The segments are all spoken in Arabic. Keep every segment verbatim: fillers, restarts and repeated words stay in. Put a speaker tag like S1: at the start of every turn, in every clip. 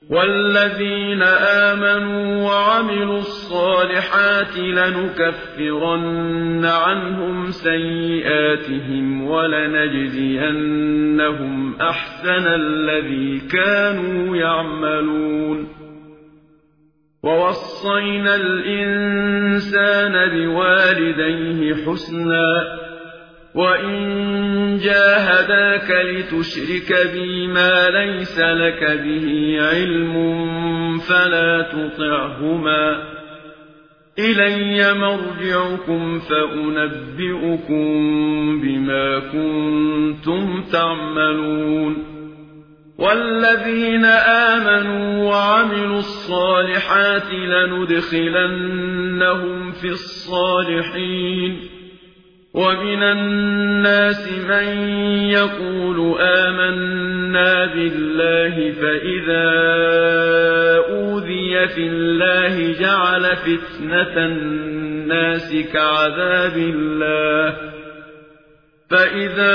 S1: والذين آمنوا وعملوا الصالحات لنكفرن عنهم سيئاتهم ولنجزينهم أحسن الذي كانوا يعملون ووصينا الإنسان بوالديه حسنا وإن جاهداك لتشرك بي ما ليس لك به علم فلا تطعهما إلي مرجعكم فأنبئكم بما كنتم تعملون والذين آمنوا وعملوا الصالحات لندخلنهم في الصالحين ومن الناس من يقول آمنا بالله فإذا أوذي في الله جعل فتنة الناس كعذاب الله فإذا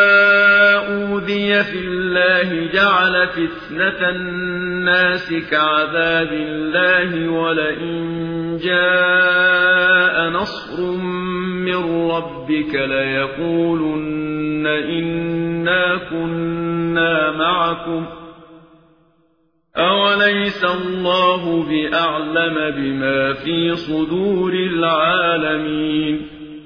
S1: أوذي في الله جعل فتنة الناس كعذاب الله ولئن جاء نصر من ربك ليقولن إنا كنا معكم أوليس الله بأعلم بما في صدور العالمين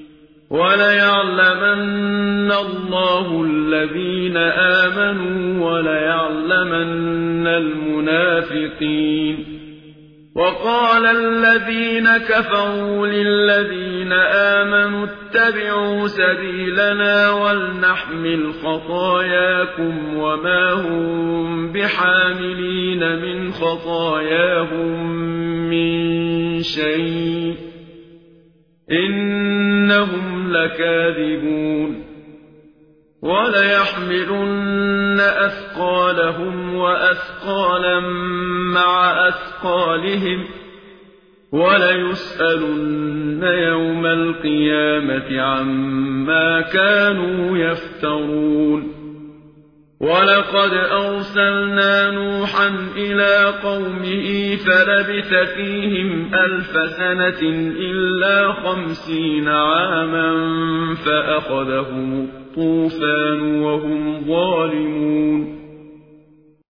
S1: وليعلمن الله الذين آمنوا وليعلمن المنافقين وقال الذين كفروا للذين آمنوا اتبعوا سبيلنا ولنحمل خطاياكم وما هم بحاملين من خطاياهم من شيء إنهم لكاذبون وليحملن أثقالهم وأثقالا مع أثقالهم وليسألن يوم القيامة عما كانوا يفترون ولقد أرسلنا نوحا إلى قومه فلبث فيهم ألف سنة إلا خمسين عاما فأخذهم الطوفان وهم ظالمون